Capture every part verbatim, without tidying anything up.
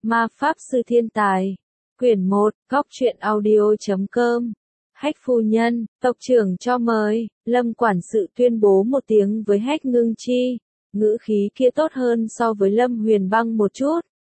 Ma Pháp Sư Thiên Tài. Quyển một, Góc truyện audio chấm com. Hách phu nhân, tộc trưởng cho mời. Lâm quản sự tuyên bố một tiếng với Hách Ngưng Chi. Ngữ khí kia tốt hơn so với Lâm Huyền Băng một chút.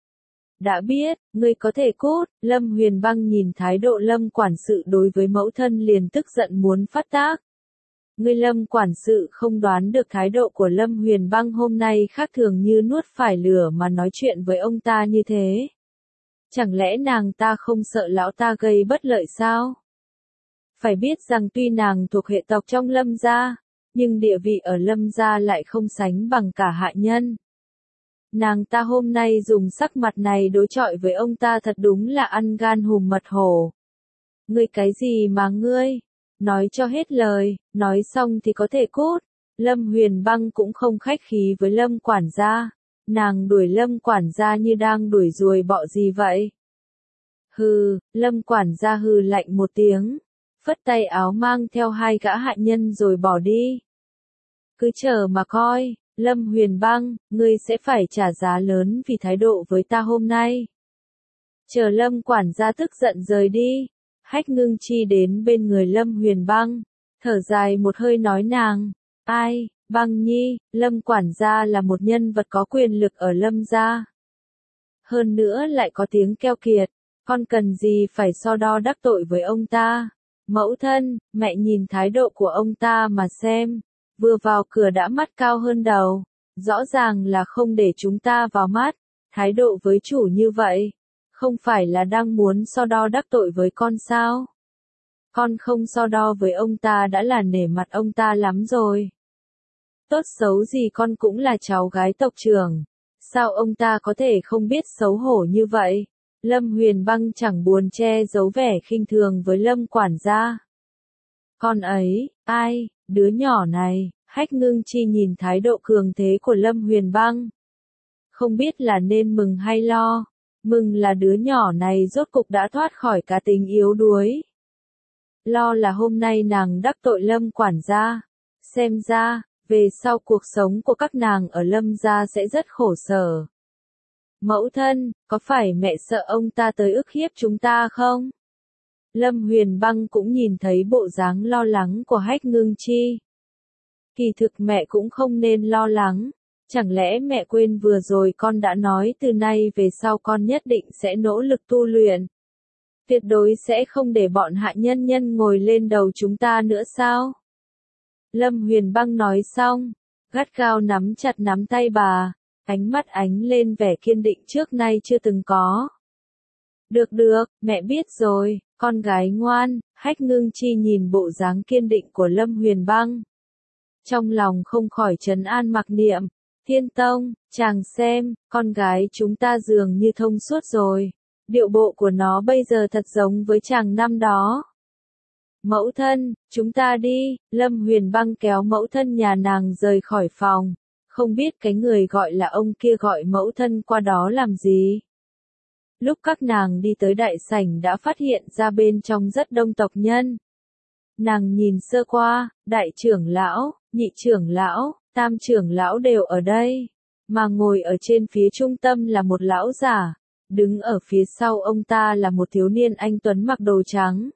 Đã biết, ngươi có thể cút. Lâm Huyền Băng nhìn thái độ Lâm quản sự đối với mẫu thân liền tức giận muốn phát tác. Ngươi Lâm quản sự không đoán được thái độ của Lâm Huyền Băng hôm nay khác thường như nuốt phải lửa mà nói chuyện với ông ta như thế. Chẳng lẽ nàng ta không sợ lão ta gây bất lợi sao? Phải biết rằng tuy nàng thuộc hệ tộc trong Lâm gia, nhưng địa vị ở Lâm gia lại không sánh bằng cả hạ nhân. Nàng ta hôm nay dùng sắc mặt này đối chọi với ông ta thật đúng là ăn gan hùm mật hổ. Ngươi cái gì mà ngươi? Nói cho hết lời, nói xong thì có thể cút. Lâm Huyền Băng cũng không khách khí với Lâm quản gia. Nàng đuổi Lâm quản gia như đang đuổi ruồi bọ gì vậy? Hừ, Lâm quản gia hừ lạnh một tiếng, phất tay áo mang theo hai gã hạ nhân rồi bỏ đi. Cứ chờ mà coi, Lâm Huyền Băng, ngươi sẽ phải trả giá lớn vì thái độ với ta hôm nay. Chờ Lâm quản gia tức giận rời đi, Hách Ngưng Chi đến bên người Lâm Huyền Băng, thở dài một hơi nói nàng, ai, Băng nhi, Lâm quản gia là một nhân vật có quyền lực ở Lâm gia. Hơn nữa lại có tiếng keo kiệt, con cần gì phải so đo đắc tội với ông ta. Mẫu thân, mẹ nhìn thái độ của ông ta mà xem, vừa vào cửa đã mắt cao hơn đầu, rõ ràng là không để chúng ta vào mắt, thái độ với chủ như vậy, không phải là đang muốn so đo đắc tội với con sao? Con không so đo với ông ta đã là nể mặt ông ta lắm rồi. Tốt xấu gì con cũng là cháu gái tộc trưởng, sao ông ta có thể không biết xấu hổ như vậy? Lâm Huyền Băng chẳng buồn che giấu vẻ khinh thường với Lâm quản gia. Con ấy, ai, đứa nhỏ này, Hách Ngưng Chi nhìn thái độ cường thế của Lâm Huyền Băng. Không biết là nên mừng hay lo, mừng là đứa nhỏ này rốt cục đã thoát khỏi cá tính yếu đuối. Lo là hôm nay nàng đắc tội Lâm quản gia, xem ra, về sau cuộc sống của các nàng ở Lâm gia sẽ rất khổ sở. Mẫu thân, có phải mẹ sợ ông ta tới ức hiếp chúng ta không? Lâm Huyền Băng cũng nhìn thấy bộ dáng lo lắng của Hách Ngưng Chi. Kỳ thực mẹ cũng không nên lo lắng, chẳng lẽ mẹ quên vừa rồi con đã nói từ nay về sau con nhất định sẽ nỗ lực tu luyện. Tuyệt đối sẽ không để bọn hạ nhân nhân ngồi lên đầu chúng ta nữa sao? Lâm Huyền Băng nói xong, gắt gao nắm chặt nắm tay bà. Ánh mắt ánh lên vẻ kiên định trước nay chưa từng có. Được được, mẹ biết rồi, con gái ngoan. Hách Ngưng Chi nhìn bộ dáng kiên định của Lâm Huyền Băng. Trong lòng không khỏi trấn an mặc niệm, Thiên Tông, chàng xem, con gái chúng ta dường như thông suốt rồi. Điệu bộ của nó bây giờ thật giống với chàng năm đó. Mẫu thân, chúng ta đi. Lâm Huyền Băng kéo mẫu thân nhà nàng rời khỏi phòng. Không biết cái người gọi là ông kia gọi mẫu thân qua đó làm gì. Lúc các nàng đi tới đại sảnh đã phát hiện ra bên trong rất đông tộc nhân. Nàng nhìn sơ qua, đại trưởng lão, nhị trưởng lão, tam trưởng lão đều ở đây. Mà ngồi ở trên phía trung tâm là một lão giả. Đứng ở phía sau ông ta là một thiếu niên anh tuấn mặc đồ trắng.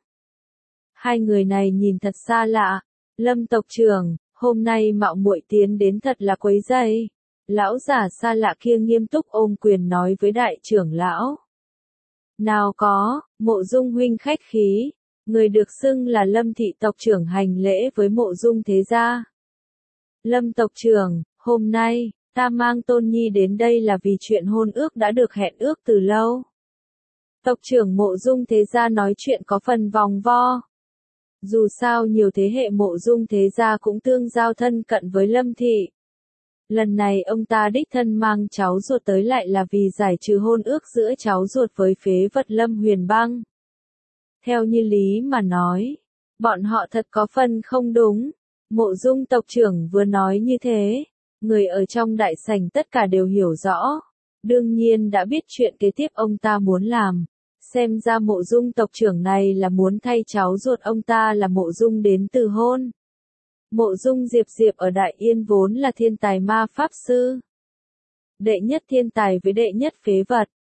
Hai người này nhìn thật xa lạ. Lâm tộc trưởng, hôm nay mạo muội tiến đến thật là quấy rầy. Lão giả xa lạ kia nghiêm túc ôm quyền nói với đại trưởng lão. Nào có, Mộ Dung huynh khách khí, người được xưng là Lâm thị tộc trưởng hành lễ với Mộ Dung thế gia. Lâm tộc trưởng, hôm nay, ta mang Tôn Nhi đến đây là vì chuyện hôn ước đã được hẹn ước từ lâu. Tộc trưởng Mộ Dung thế gia nói chuyện có phần vòng vo. Dù sao nhiều thế hệ Mộ Dung thế gia cũng tương giao thân cận với Lâm thị. Lần này ông ta đích thân mang cháu ruột tới lại là vì giải trừ hôn ước giữa cháu ruột với phế vật Lâm Huyền Băng. Theo như lý mà nói, bọn họ thật có phần không đúng. Mộ Dung tộc trưởng vừa nói như thế, người ở trong đại sảnh tất cả đều hiểu rõ. Đương nhiên đã biết chuyện kế tiếp ông ta muốn làm. Xem ra Mộ Dung tộc trưởng này là muốn thay cháu ruột ông ta là Mộ Dung đến từ hôn. Mộ Dung Diệp Diệp ở Đại Yên vốn là thiên tài ma pháp sư. Đệ nhất thiên tài với đệ nhất phế vật.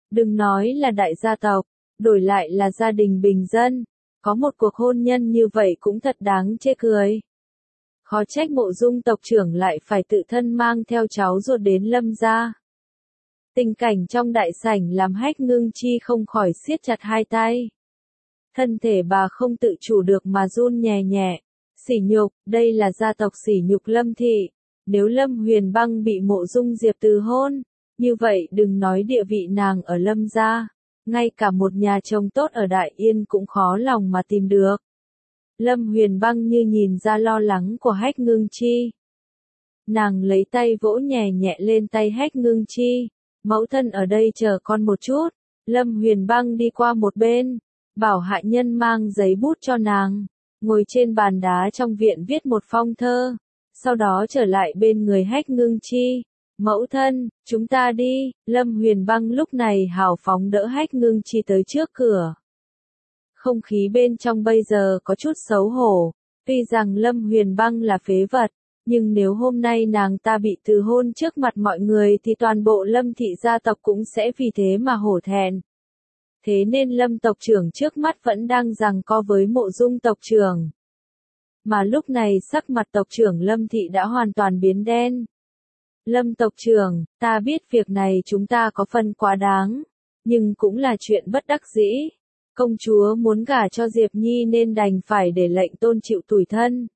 Đừng nói là đại gia tộc, đổi lại là gia đình bình dân, có một cuộc hôn nhân như vậy cũng thật đáng chê cười. Khó trách Mộ Dung tộc trưởng lại phải tự thân mang theo cháu ruột đến Lâm gia. Tình cảnh trong đại sảnh làm Hách Ngưng Chi không khỏi siết chặt hai tay. Thân thể bà không tự chủ được mà run nhẹ nhẹ. Sỉ nhục, đây là gia tộc sỉ nhục Lâm thị. Nếu Lâm Huyền Băng bị Mộ Dung Diệp từ hôn, như vậy đừng nói địa vị nàng ở Lâm gia, ngay cả một nhà chồng tốt ở Đại Yên cũng khó lòng mà tìm được. Lâm Huyền Băng như nhìn ra lo lắng của Hách Ngưng Chi. Nàng lấy tay vỗ nhẹ nhẹ lên tay Hách Ngưng Chi. Mẫu thân ở đây chờ con một chút. Lâm Huyền Băng đi qua một bên, bảo hạ nhân mang giấy bút cho nàng, ngồi trên bàn đá trong viện viết một phong thơ, sau đó trở lại bên người Hách Ngưng Chi. Mẫu thân, chúng ta đi. Lâm Huyền Băng lúc này hào phóng đỡ Hách Ngưng Chi tới trước cửa. Không khí bên trong bây giờ có chút xấu hổ, tuy rằng Lâm Huyền Băng là phế vật, nhưng nếu hôm nay nàng ta bị từ hôn trước mặt mọi người thì toàn bộ Lâm thị gia tộc cũng sẽ vì thế mà hổ thẹn. Thế nên Lâm tộc trưởng trước mắt vẫn đang giằng co với Mộ Dung tộc trưởng. Mà lúc này sắc mặt tộc trưởng Lâm thị đã hoàn toàn biến đen. Lâm tộc trưởng, ta biết việc này chúng ta có phần quá đáng, nhưng cũng là chuyện bất đắc dĩ. Công chúa muốn gả cho Diệp Nhi nên đành phải để lệnh tôn chịu tủi thân.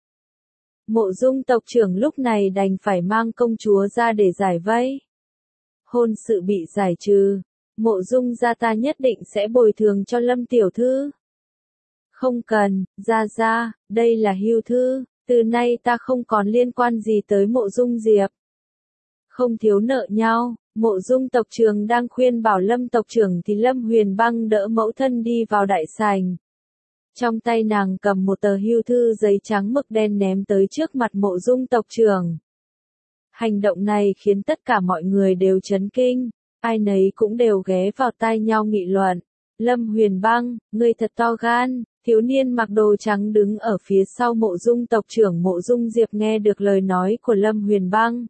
Mộ Dung tộc trưởng lúc này đành phải mang công chúa ra để giải vây. Hôn sự bị giải trừ, Mộ Dung gia ta nhất định sẽ bồi thường cho Lâm tiểu thư. Không cần, gia gia, đây là hưu thư, từ nay ta không còn liên quan gì tới Mộ Dung Diệp. Không thiếu nợ nhau. Mộ Dung tộc trưởng đang khuyên bảo Lâm tộc trưởng thì Lâm Huyền Băng đỡ mẫu thân đi vào đại sảnh. Trong tay nàng cầm một tờ hưu thư giấy trắng mực đen ném tới trước mặt Mộ Dung tộc trưởng. Hành động này khiến tất cả mọi người đều chấn kinh, ai nấy cũng đều ghé vào tai nhau nghị luận. Lâm Huyền Băng, ngươi thật to gan. Thiếu niên mặc đồ trắng đứng ở phía sau Mộ Dung tộc trưởng Mộ Dung Diệp nghe được lời nói của Lâm Huyền Băng.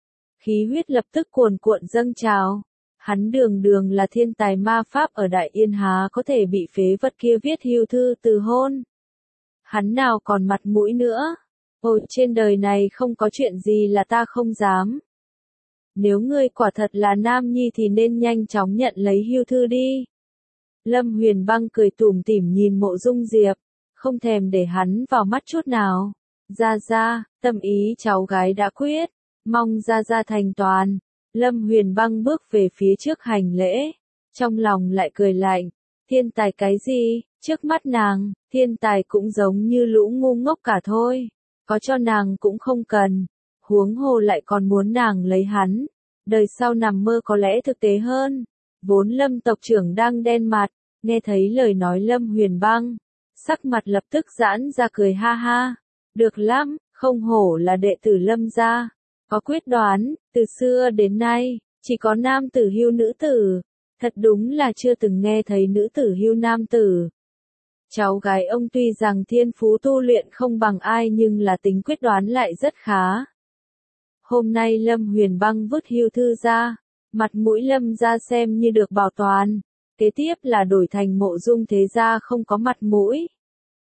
Khí huyết lập tức cuồn cuộn dâng trào. Hắn đường đường là thiên tài ma pháp ở Đại Yên há có thể bị phế vật kia viết hưu thư từ hôn. Hắn nào còn mặt mũi nữa. Ôi, trên đời này không có chuyện gì là ta không dám. Nếu ngươi quả thật là nam nhi thì nên nhanh chóng nhận lấy hưu thư đi. Lâm Huyền Băng cười tủm tỉm nhìn Mộ Dung Diệp, không thèm để hắn vào mắt chút nào. Gia gia, tâm ý cháu gái đã quyết. Mong gia gia thành toàn. Lâm Huyền Băng bước về phía trước hành lễ, trong lòng lại cười lạnh. Thiên tài cái gì, trước mắt nàng, thiên tài cũng giống như lũ ngu ngốc cả thôi. Có cho nàng cũng không cần, huống hồ lại còn muốn nàng lấy hắn. Đời sau nằm mơ có lẽ thực tế hơn. Vốn Lâm tộc trưởng đang đen mặt, nghe thấy lời nói Lâm Huyền Băng, sắc mặt lập tức giãn ra cười ha ha. Được lắm, không hổ là đệ tử Lâm gia. Có quyết đoán, từ xưa đến nay, chỉ có nam tử hưu nữ tử. Thật đúng là chưa từng nghe thấy nữ tử hưu nam tử. Cháu gái ông tuy rằng thiên phú tu luyện không bằng ai nhưng là tính quyết đoán lại rất khá. Hôm nay Lâm Huyền Băng vứt hưu thư ra, mặt mũi Lâm gia xem như được bảo toàn. Kế tiếp là đổi thành Mộ Dung thế gia không có mặt mũi.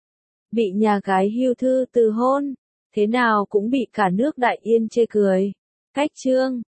Bị nhà gái hưu thư từ hôn. Thế nào cũng bị cả nước Đại Yên chê cười. Cách chương